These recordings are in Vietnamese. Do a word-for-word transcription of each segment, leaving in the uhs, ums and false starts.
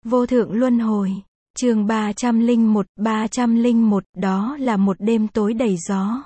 Vô thượng luân hồi. Chương ba trăm lẻ một, ba trăm lẻ một, đó là một đêm tối đầy gió.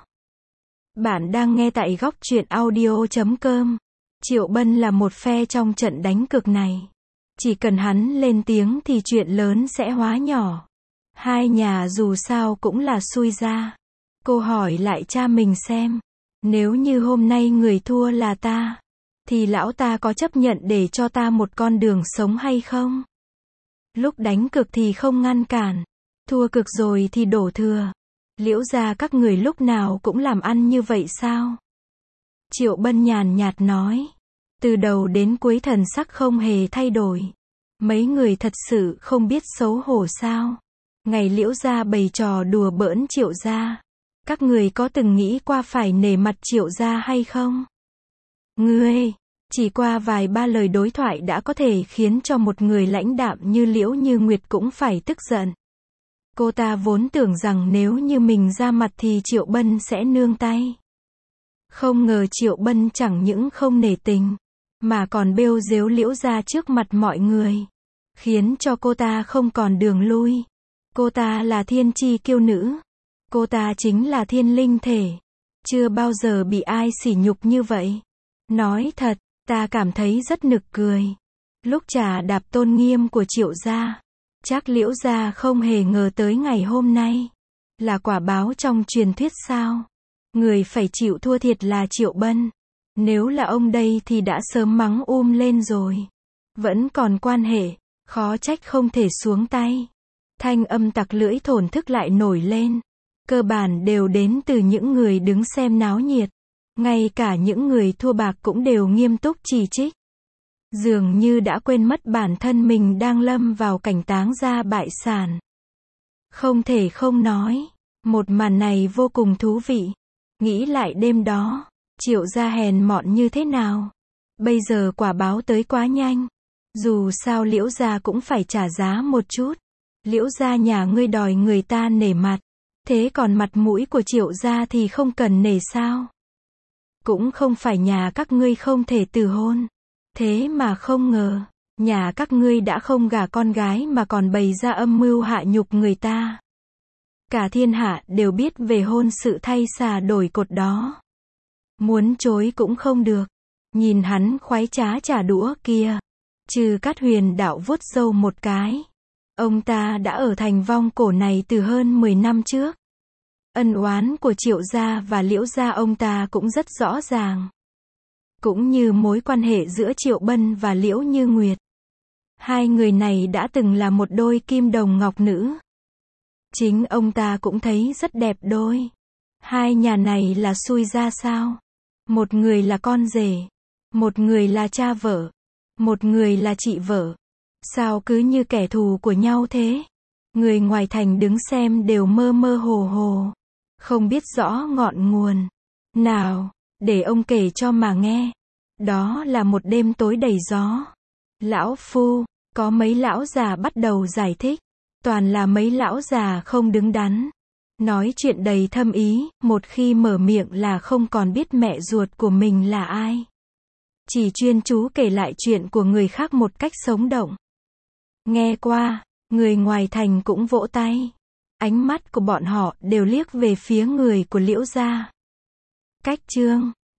Bạn đang nghe tại góc truyện audio chấm com. Triệu Bân là một phe trong trận đánh cược này. Chỉ cần hắn lên tiếng thì chuyện lớn sẽ hóa nhỏ. Hai nhà dù sao cũng là xui ra. Cô hỏi lại cha mình xem, nếu như hôm nay người thua là ta, thì lão ta có chấp nhận để cho ta một con đường sống hay không? Lúc đánh cược thì không ngăn cản, thua cược rồi thì đổ thừa. Liễu gia các người lúc nào cũng làm ăn như vậy sao? Triệu Bân nhàn nhạt nói. Từ đầu đến cuối thần sắc không hề thay đổi. Mấy người thật sự không biết xấu hổ sao? Ngày Liễu gia bày trò đùa bỡn Triệu gia, các người có từng nghĩ qua phải nể mặt Triệu gia hay không? Ngươi, chỉ qua vài ba lời đối thoại đã có thể khiến cho một người lãnh đạm như Liễu Như Nguyệt cũng phải tức giận. Cô ta vốn tưởng rằng nếu như mình ra mặt thì Triệu Bân sẽ nương tay. Không ngờ Triệu Bân chẳng những không nể tình, mà còn bêu rếu Liễu gia trước mặt mọi người, khiến cho cô ta không còn đường lui. Cô ta là thiên chi kiêu nữ. Cô ta chính là thiên linh thể. Chưa bao giờ bị ai sỉ nhục như vậy. Nói thật, ta cảm thấy rất nực cười. Lúc trà đạp tôn nghiêm của Triệu gia, chắc Liễu gia không hề ngờ tới ngày hôm nay là quả báo trong truyền thuyết sao? Người phải chịu thua thiệt là Triệu Bân. Nếu là ông đây thì đã sớm mắng um lên rồi. Vẫn còn quan hệ, khó trách không thể xuống tay. Thanh âm tặc lưỡi thổn thức lại nổi lên. Cơ bản đều đến từ những người đứng xem náo nhiệt. Ngay cả những người thua bạc cũng đều nghiêm túc chỉ trích. Dường như đã quên mất bản thân mình đang lâm vào cảnh táng gia bại sản. Không thể không nói, một màn này vô cùng thú vị. Nghĩ lại đêm đó, Triệu gia hèn mọn như thế nào. Bây giờ quả báo tới quá nhanh. Dù sao Liễu gia cũng phải trả giá một chút. Liễu gia nhà ngươi đòi người ta nể mặt. Thế còn mặt mũi của Triệu gia thì không cần nể sao? Cũng không phải nhà các ngươi không thể từ hôn. Thế mà không ngờ, nhà các ngươi đã không gả con gái mà còn bày ra âm mưu hạ nhục người ta. Cả thiên hạ đều biết về hôn sự thay xà đổi cột đó. Muốn chối cũng không được. Nhìn hắn khoái trá trả đũa kia. Trừ Cát Huyền đạo vuốt râu một cái. Ông ta đã ở thành vong cổ này từ hơn mười năm trước. Ân oán của Triệu gia và Liễu gia ông ta cũng rất rõ ràng. Cũng như mối quan hệ giữa Triệu Bân và Liễu Như Nguyệt. Hai người này đã từng là một đôi kim đồng ngọc nữ. Chính ông ta cũng thấy rất đẹp đôi. Hai nhà này là xui ra sao? Một người là con rể, một người là cha vợ, một người là chị vợ. Sao cứ như kẻ thù của nhau thế? Người ngoài thành đứng xem đều mơ mơ hồ hồ, không biết rõ ngọn nguồn. Nào, để ông kể cho mà nghe. Đó là một đêm tối đầy gió. Lão phu, có mấy lão già bắt đầu giải thích. Toàn là mấy lão già không đứng đắn. Nói chuyện đầy thâm ý, một khi mở miệng là không còn biết mẹ ruột của mình là ai. Chỉ chuyên chú kể lại chuyện của người khác một cách sống động. Nghe qua, người ngoài thành cũng vỗ tay. Ánh mắt của bọn họ đều liếc về phía người của Liễu gia. Cách chương